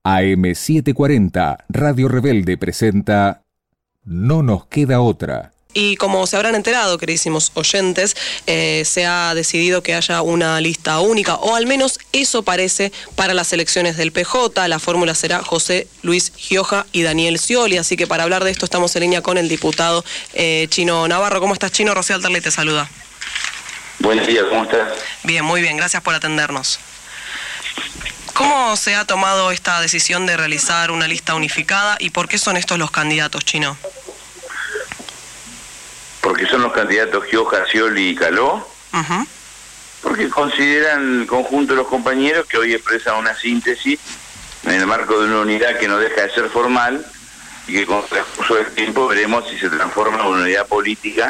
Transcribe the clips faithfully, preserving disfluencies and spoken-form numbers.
A M setecientos cuarenta, Radio Rebelde presenta No nos queda otra. Y como se habrán enterado, queridísimos oyentes, eh, se ha decidido que haya una lista única, o al menos eso parece para las elecciones del P J. La fórmula será José Luis Gioja y Daniel Scioli. Así que para hablar de esto estamos en línea con el diputado eh, Chino Navarro. ¿Cómo estás, Chino? Rocío Alterle te saluda. Buenos días, ¿cómo estás? Bien, muy bien, gracias por atendernos. ¿Cómo se ha tomado esta decisión de realizar una lista unificada y por qué son estos los candidatos, Chino? Porque son los candidatos Gioja, Scioli y Caló. Uh-huh. Porque consideran el conjunto de los compañeros que hoy expresan una síntesis en el marco de una unidad que no deja de ser formal y que con el transcurso del tiempo veremos si se transforma en una unidad política.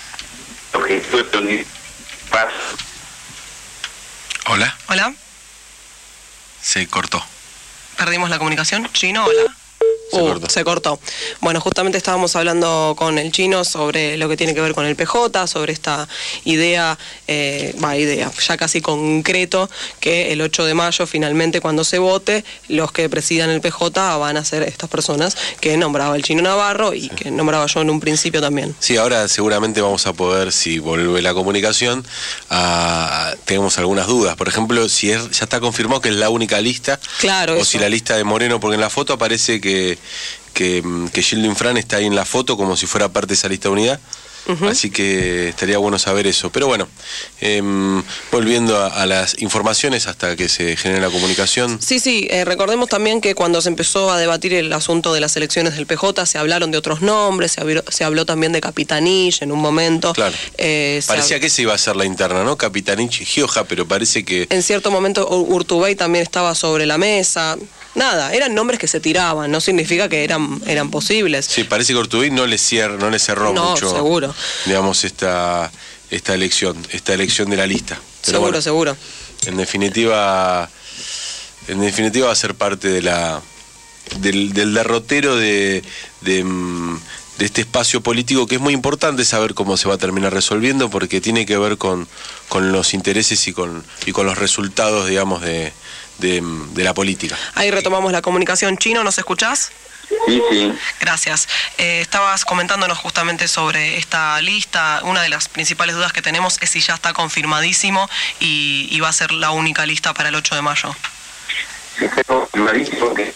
Hola. Hola. Se cortó. Perdimos la comunicación. Chino, hola. Se, uh, cortó. se cortó. Bueno, justamente estábamos hablando con el Chino sobre lo que tiene que ver con el P J, sobre esta idea, eh, va, idea, ya casi concreto, que el ocho de mayo finalmente cuando se vote, los que presidan el P J van a ser estas personas que nombraba el Chino Navarro y sí. que nombraba yo en un principio también. Sí, ahora seguramente vamos a poder, si vuelve la comunicación, a, tenemos algunas dudas. Por ejemplo, si es, ya está confirmado que es la única lista, claro, o eso. si la lista de Moreno, porque en la foto aparece que que, que Gildo Infran está ahí en la foto como si fuera parte de esa lista de unidad. Uh-huh. Así que estaría bueno saber eso. Pero bueno, eh, volviendo a, a las informaciones hasta que se genere la comunicación. Sí, sí, eh, recordemos también que cuando se empezó a debatir el asunto de las elecciones del P J se hablaron de otros nombres, se habló, se habló también de Capitanich en un momento. Claro, eh, parecía hab... que esa iba a ser la interna, ¿no? Capitanich y Gioja, pero parece que... En cierto momento Urtubey también estaba sobre la mesa. Nada, eran nombres que se tiraban, no significa que eran eran posibles. Sí, parece que Urtubey no le cier, no le cerró no, mucho, seguro. digamos, esta esta elección, esta elección de la lista. Pero seguro, bueno, seguro. En definitiva, en definitiva va a ser parte de la del, del derrotero de, de, de este espacio político, que es muy importante saber cómo se va a terminar resolviendo, porque tiene que ver con, con los intereses y con, y con los resultados, digamos, de De, de la política. Ahí retomamos la comunicación. Chino, ¿nos escuchás? Sí, sí. Gracias. Eh, estabas comentándonos justamente sobre esta lista. Una de las principales dudas que tenemos es si ya está confirmadísimo y, y va a ser la única lista para el ocho de mayo. Sí, está confirmadísimo que...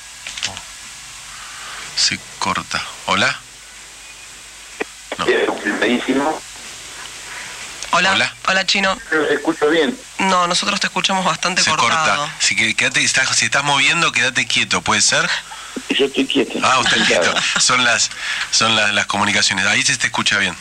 Se corta. ¿Hola? No. Está confirmadísimo. Hola, hola, hola Chino. Pero se escucha bien. No, nosotros te escuchamos bastante se cortado. Corta. Si, que, quédate, estás, si estás moviendo, quédate quieto, ¿puede ser? Yo estoy quieto. Ah, usted quieto. Son las son las, las comunicaciones. Ahí se te escucha bien.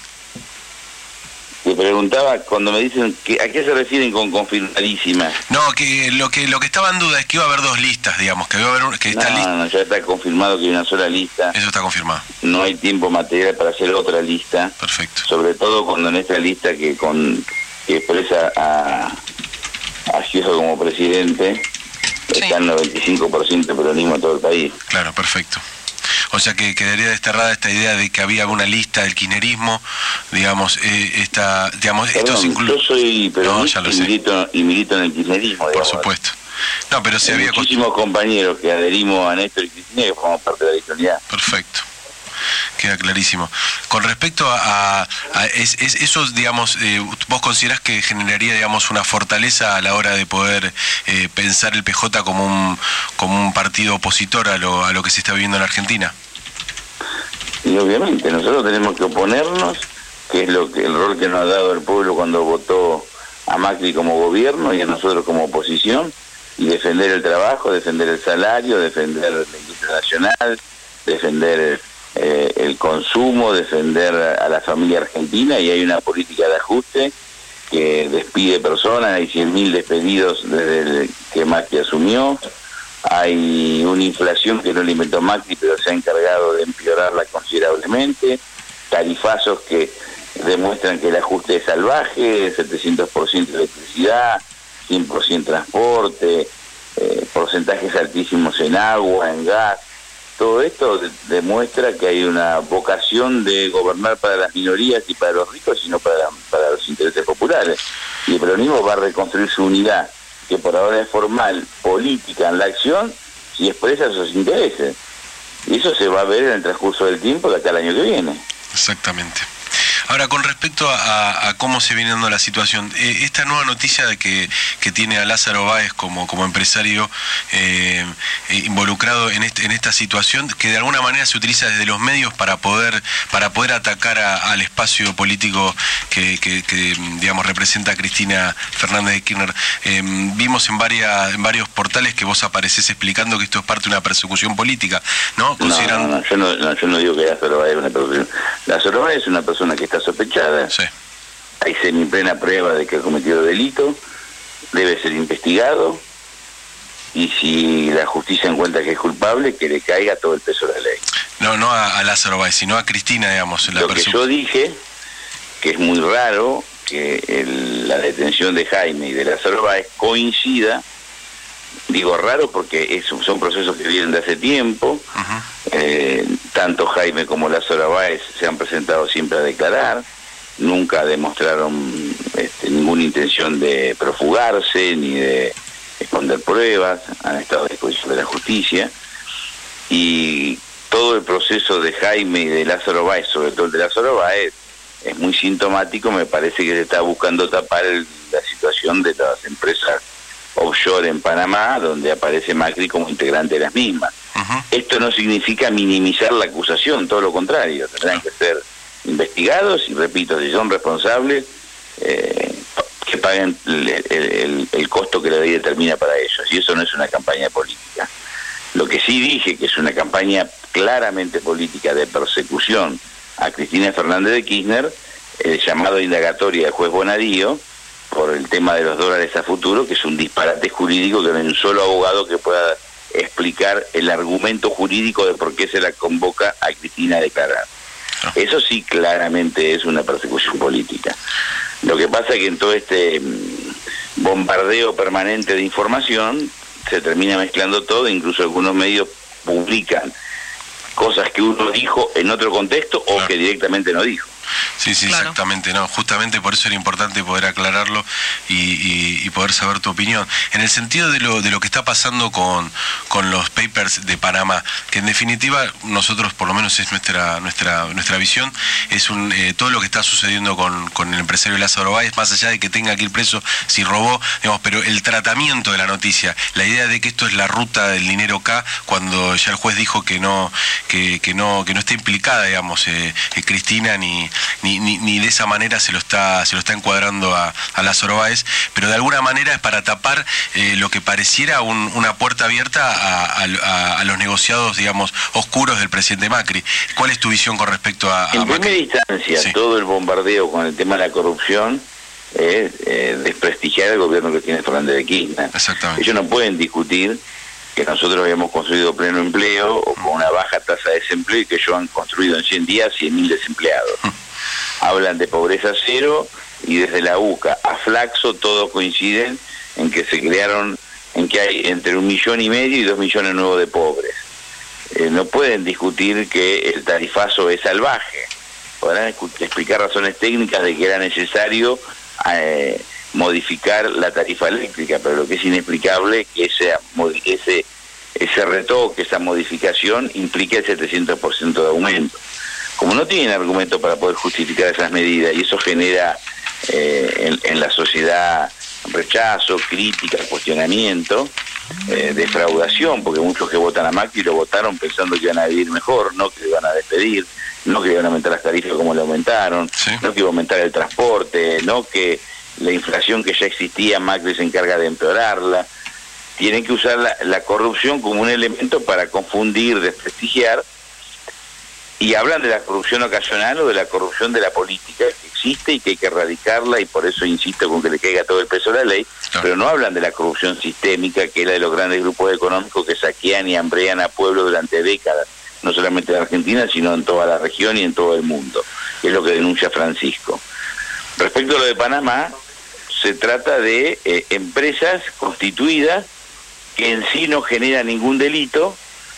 Te preguntaba cuando me dicen que a qué se refieren con confirmadísima. No, que lo que lo que estaba en duda es que iba a haber dos listas, digamos, que iba a haber un, que esta no, lista. No, ya está confirmado que hay una sola lista. Eso está confirmado. No hay tiempo material para hacer otra lista. Perfecto. Sobre todo cuando en esta lista que con que expresa a a Gioja como presidente, sí. Está el noventa y cinco por ciento de peronismo en todo el país. Claro, perfecto. O sea que quedaría desterrada esta idea de que había una lista del kirchnerismo, digamos, eh, esta, digamos, Perdón, esto incluye... Yo soy peronista no, y, milito, y milito en el kirchnerismo. Por digamos. supuesto. No, pero se Hay había... muchísimos cost... compañeros que adherimos a Néstor y Cristina que formamos parte de la historia. Perfecto. Queda clarísimo. Con respecto a, a, a es, es, eso, digamos, eh, ¿vos considerás que generaría, digamos, una fortaleza a la hora de poder eh, pensar el P J como un como un partido opositor a lo, a lo que se está viviendo en la Argentina? Y obviamente, nosotros tenemos que oponernos, que es lo que el rol que nos ha dado el pueblo cuando votó a Macri como gobierno y a nosotros como oposición, y defender el trabajo, defender el salario, defender la industria nacional, defender... Eh, el consumo, defender a la familia argentina, y hay una política de ajuste que despide personas, hay cien mil despedidos desde el que Macri asumió, hay una inflación que no la inventó Macri pero se ha encargado de empeorarla considerablemente, tarifazos que demuestran que el ajuste es salvaje, setecientos por ciento de electricidad, cien por ciento transporte, eh, porcentajes altísimos en agua, en gas. Todo esto de, demuestra que hay una vocación de gobernar para las minorías y para los ricos, sino para, para los intereses populares. Y el peronismo va a reconstruir su unidad, que por ahora es formal, política en la acción, si expresa esos intereses. Y eso se va a ver en el transcurso del tiempo de acá al año que viene. Exactamente. Ahora, con respecto a, a cómo se viene dando la situación, eh, esta nueva noticia de que, que tiene a Lázaro Báez como, como empresario eh, involucrado en, este, en esta situación, que de alguna manera se utiliza desde los medios para poder para poder atacar a, al espacio político que, que, que digamos representa a Cristina Fernández de Kirchner. Eh, vimos en, varias, en varios portales que vos aparecés explicando que esto es parte de una persecución política, ¿no? Consideran... No, no, no, yo no, no, yo no digo que Lázaro Báez es una persecución. Lázaro Báez es una persona que está sospechada, sí. Hay semi-plena prueba de que ha cometido delito, debe ser investigado, y si la justicia encuentra que es culpable, que le caiga todo el peso de la ley. No, no a, a Lázaro Báez, sino a Cristina, digamos. La Lo que yo dije, que es muy raro que el, la detención de Jaime y de Lázaro Báez coincida. Digo raro porque es, son procesos que vienen de hace tiempo. Uh-huh. eh, tanto Jaime como Lázaro Báez se han presentado siempre a declarar, nunca demostraron este, ninguna intención de profugarse ni de esconder pruebas, han estado a disposición de la justicia, y todo el proceso de Jaime y de Lázaro Báez, sobre todo el de Lázaro Báez, es muy sintomático. Me parece que se está buscando tapar el, la situación de las empresas offshore en Panamá, donde aparece Macri como integrante de las mismas. Uh-huh. Esto no significa minimizar la acusación, todo lo contrario, tendrán que ser investigados y, repito, si son responsables, eh, que paguen el, el, el costo que la ley determina para ellos, y eso no es una campaña política. Lo que sí dije que es una campaña claramente política de persecución a Cristina Fernández de Kirchner, el llamado indagatoria del juez Bonadío, por el tema de los dólares a futuro, que es un disparate jurídico, que no hay un solo abogado que pueda explicar el argumento jurídico de por qué se la convoca a Cristina a declarar. Eso sí claramente es una persecución política. Lo que pasa es que en todo este bombardeo permanente de información se termina mezclando todo, incluso algunos medios publican cosas que uno dijo en otro contexto o claro. que directamente no dijo. Sí, sí, claro. Exactamente, no, justamente por eso era importante poder aclararlo y, y, y poder saber tu opinión. En el sentido de lo de lo que está pasando con, con los papers de Panamá, que en definitiva nosotros, por lo menos es nuestra nuestra nuestra visión, es un eh, todo lo que está sucediendo con, con el empresario Lázaro Báez, más allá de que tenga que ir preso si robó, digamos, pero el tratamiento de la noticia, la idea de que esto es la ruta del dinero K, cuando ya el juez dijo que no que, que no que no está implicada, digamos, eh, eh, Cristina ni Ni, ni, ni de esa manera se lo está se lo está encuadrando a, a Lázaro Báez, pero de alguna manera es para tapar eh, lo que pareciera un, una puerta abierta a, a, a los negociados, digamos, oscuros del presidente Macri. ¿Cuál es tu visión con respecto a, a en Macri? primera instancia, sí. Todo el bombardeo con el tema de la corrupción es eh, desprestigiar el gobierno que tiene Fernández de Kirchner. Exactamente. Ellos no pueden discutir que nosotros habíamos construido pleno empleo o con una baja tasa de desempleo, y que ellos han construido en cien días cien mil desempleados. Hablan de pobreza cero, y desde la U C A a Flaxo todos coinciden en que se crearon, en que hay entre un millón y medio y dos millones nuevos de pobres. Eh, no pueden discutir que el tarifazo es salvaje. Podrán explicar razones técnicas de que era necesario eh, modificar la tarifa eléctrica, pero lo que es inexplicable es que ese, ese, ese retoque, esa modificación implique el setecientos por ciento de aumento. Como no tienen argumento para poder justificar esas medidas, y eso genera eh, en, en la sociedad rechazo, crítica, cuestionamiento, eh, defraudación, porque muchos que votan a Macri lo votaron pensando que iban a vivir mejor, no que le iban a despedir, no que iban a aumentar las tarifas como le aumentaron, sí. no que iba a aumentar el transporte, no que la inflación que ya existía, Macri se encarga de empeorarla. Tienen que usar la, la corrupción como un elemento para confundir, desprestigiar, y hablan de la corrupción ocasional o de la corrupción de la política, que existe y que hay que erradicarla, y por eso insisto con que le caiga todo el peso de la ley, claro. Pero no hablan de la corrupción sistémica, que es la de los grandes grupos económicos que saquean y hambrean a pueblos durante décadas, no solamente en Argentina, sino en toda la región y en todo el mundo, que es lo que denuncia Francisco. Respecto a lo de Panamá, se trata de eh, empresas constituidas que en sí no generan ningún delito,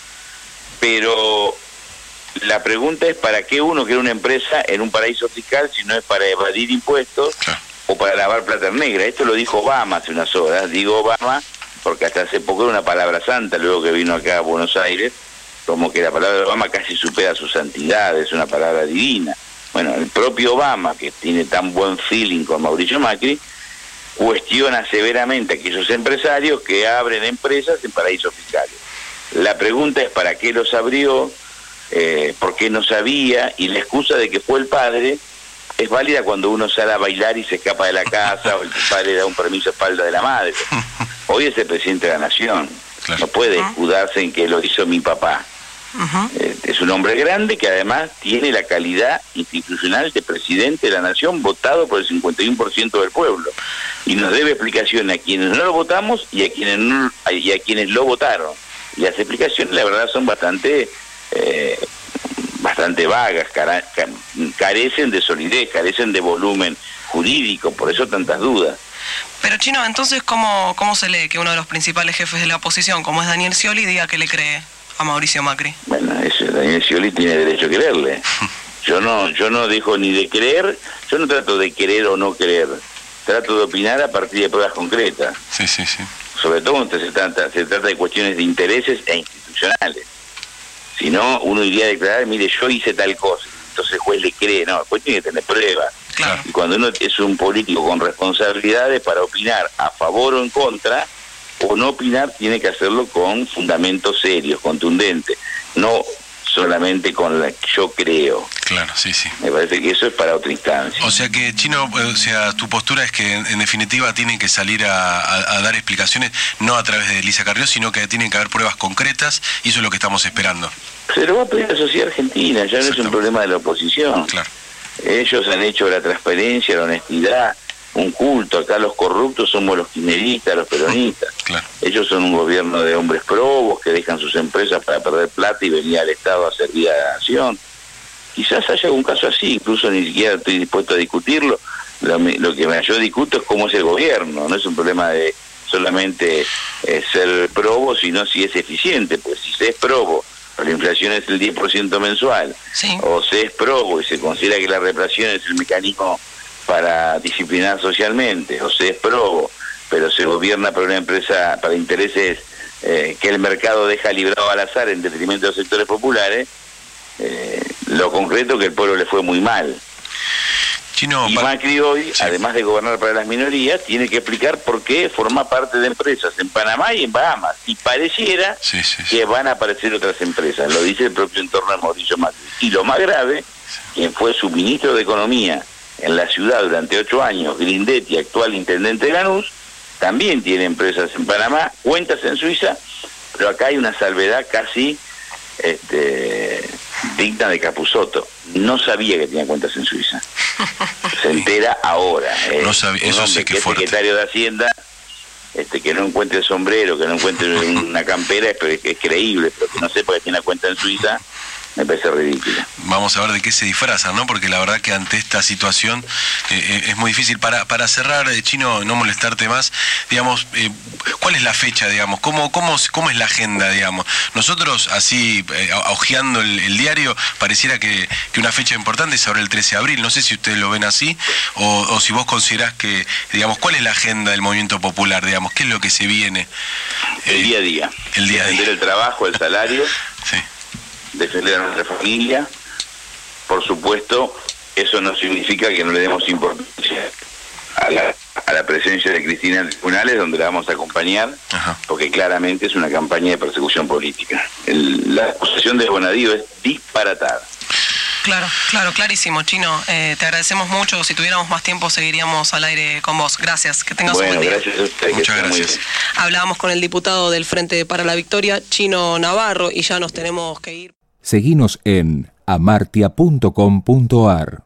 pero la pregunta es ¿para qué uno quiere una empresa en un paraíso fiscal si no es para evadir impuestos claro. o para lavar plata negra? Esto lo dijo Obama hace unas horas. Digo Obama porque hasta hace poco era una palabra santa, luego que vino acá a Buenos Aires, como que la palabra de Obama casi supera su santidad, es una palabra divina. Bueno, el propio Obama, que tiene tan buen feeling con Mauricio Macri, cuestiona severamente a aquellos empresarios que abren empresas en paraísos fiscales. La pregunta es para qué los abrió, eh, por qué no sabía, y la excusa de que fue el padre es válida cuando uno sale a bailar y se escapa de la casa, o el padre da un permiso a espalda de la madre. Hoy es el presidente de la nación, claro. No puede escudarse en que lo hizo mi papá. Uh-huh. eh, es un hombre grande que además tiene la calidad institucional de presidente de la nación, votado por el cincuenta y uno por ciento del pueblo, y nos debe explicación a quienes no lo votamos y a quienes no, y a quienes lo votaron. Y las explicaciones la verdad son bastante eh, bastante vagas, cara, carecen de solidez, carecen de volumen jurídico, por eso tantas dudas. Pero Chino, entonces ¿cómo, cómo se lee que uno de los principales jefes de la oposición, como es Daniel Scioli, diga que le cree a Mauricio Macri? Bueno, eso, Daniel Scioli tiene derecho a creerle. Yo no, yo no dejo ni de creer, yo no trato de querer o no creer, trato de opinar a partir de pruebas concretas. Sí, sí, sí. Sobre todo cuando se trata, se trata de cuestiones de intereses e institucionales. Si no, uno iría a declarar, mire, yo hice tal cosa, entonces el juez le cree, no, el juez tiene que tener pruebas. Claro. Y cuando uno es un político con responsabilidades para opinar a favor o en contra, o no opinar, tiene que hacerlo con fundamentos serios, contundentes, no solamente con la que yo creo. Claro, sí, sí. Me parece que eso es para otra instancia. O sea que, Chino, o sea, tu postura es que en, en definitiva tienen que salir a, a, a dar explicaciones, no a través de Elisa Carrió, sino que tienen que haber pruebas concretas, y eso es lo que estamos esperando. Se lo va a pedir la sociedad argentina, ya no es un problema de la oposición. Claro. Ellos han hecho la transparencia, la honestidad, un culto. Acá los corruptos somos los kirchneristas, los peronistas. Claro. Ellos son un gobierno de hombres probos que dejan sus empresas para perder plata y venir al Estado a servir a la nación. Quizás haya algún caso así, incluso ni siquiera estoy dispuesto a discutirlo. Lo, lo que yo discuto es cómo es el gobierno, no es un problema de solamente eh, ser probo, sino si es eficiente. Pues si se es probo, la inflación es el diez por ciento mensual, sí. O se es probo y se considera que la represión es el mecanismo para disciplinar socialmente, o se es probo, pero se gobierna para una empresa, para intereses eh, que el mercado deja librado al azar en detrimento de los sectores populares, eh, lo concreto es que el pueblo le fue muy mal. Chino, y Macri hoy, sí, además de gobernar para las minorías, tiene que explicar por qué forma parte de empresas en Panamá y en Bahamas, y pareciera sí, sí, sí. que van a aparecer otras empresas, lo dice el propio entorno de Mauricio Macri. Y lo más grave, quien fue su ministro de Economía en la ciudad durante ocho años, Grindetti, actual intendente de Lanús, también tiene empresas en Panamá, cuentas en Suiza, pero acá hay una salvedad casi este, digna de Capusotto. No sabía que tenía cuentas en Suiza. Se entera ahora. Eh. No sabía, eso sí que, que es fuerte. Secretario de Hacienda, este, que no encuentre el sombrero, que no encuentre una campera, es, es, es creíble, pero que no sepa que tiene una cuenta en Suiza, me parece ridículo. Vamos a ver de qué se disfrazan, ¿no? Porque la verdad que ante esta situación eh, es muy difícil. Para para cerrar, eh, Chino, no molestarte más, digamos, eh, ¿cuál es la fecha, digamos? ¿Cómo cómo cómo es la agenda, digamos? Nosotros, así, eh, hojeando el, el diario, pareciera que, que una fecha importante es ahora el trece de abril. No sé si ustedes lo ven así, o, o si vos considerás que, digamos, ¿cuál es la agenda del movimiento popular, digamos? ¿Qué es lo que se viene? El eh, día a día. El día a día. Defender el trabajo, el salario. Sí. Defender a nuestra familia. Por supuesto, eso no significa que no le demos importancia a la, a la presencia de Cristina en tribunales, donde la vamos a acompañar. Ajá. Porque claramente es una campaña de persecución política. El, la acusación de Bonadío es disparatada. Claro, claro, clarísimo, Chino. Eh, te agradecemos mucho. Si tuviéramos más tiempo, seguiríamos al aire con vos. Gracias. Que tengas bueno, un buen día. Gracias a usted. Muchas gracias. Hablábamos con el diputado del Frente para la Victoria, Chino Navarro, y ya nos tenemos que ir. Seguinos en amartia punto com punto ar.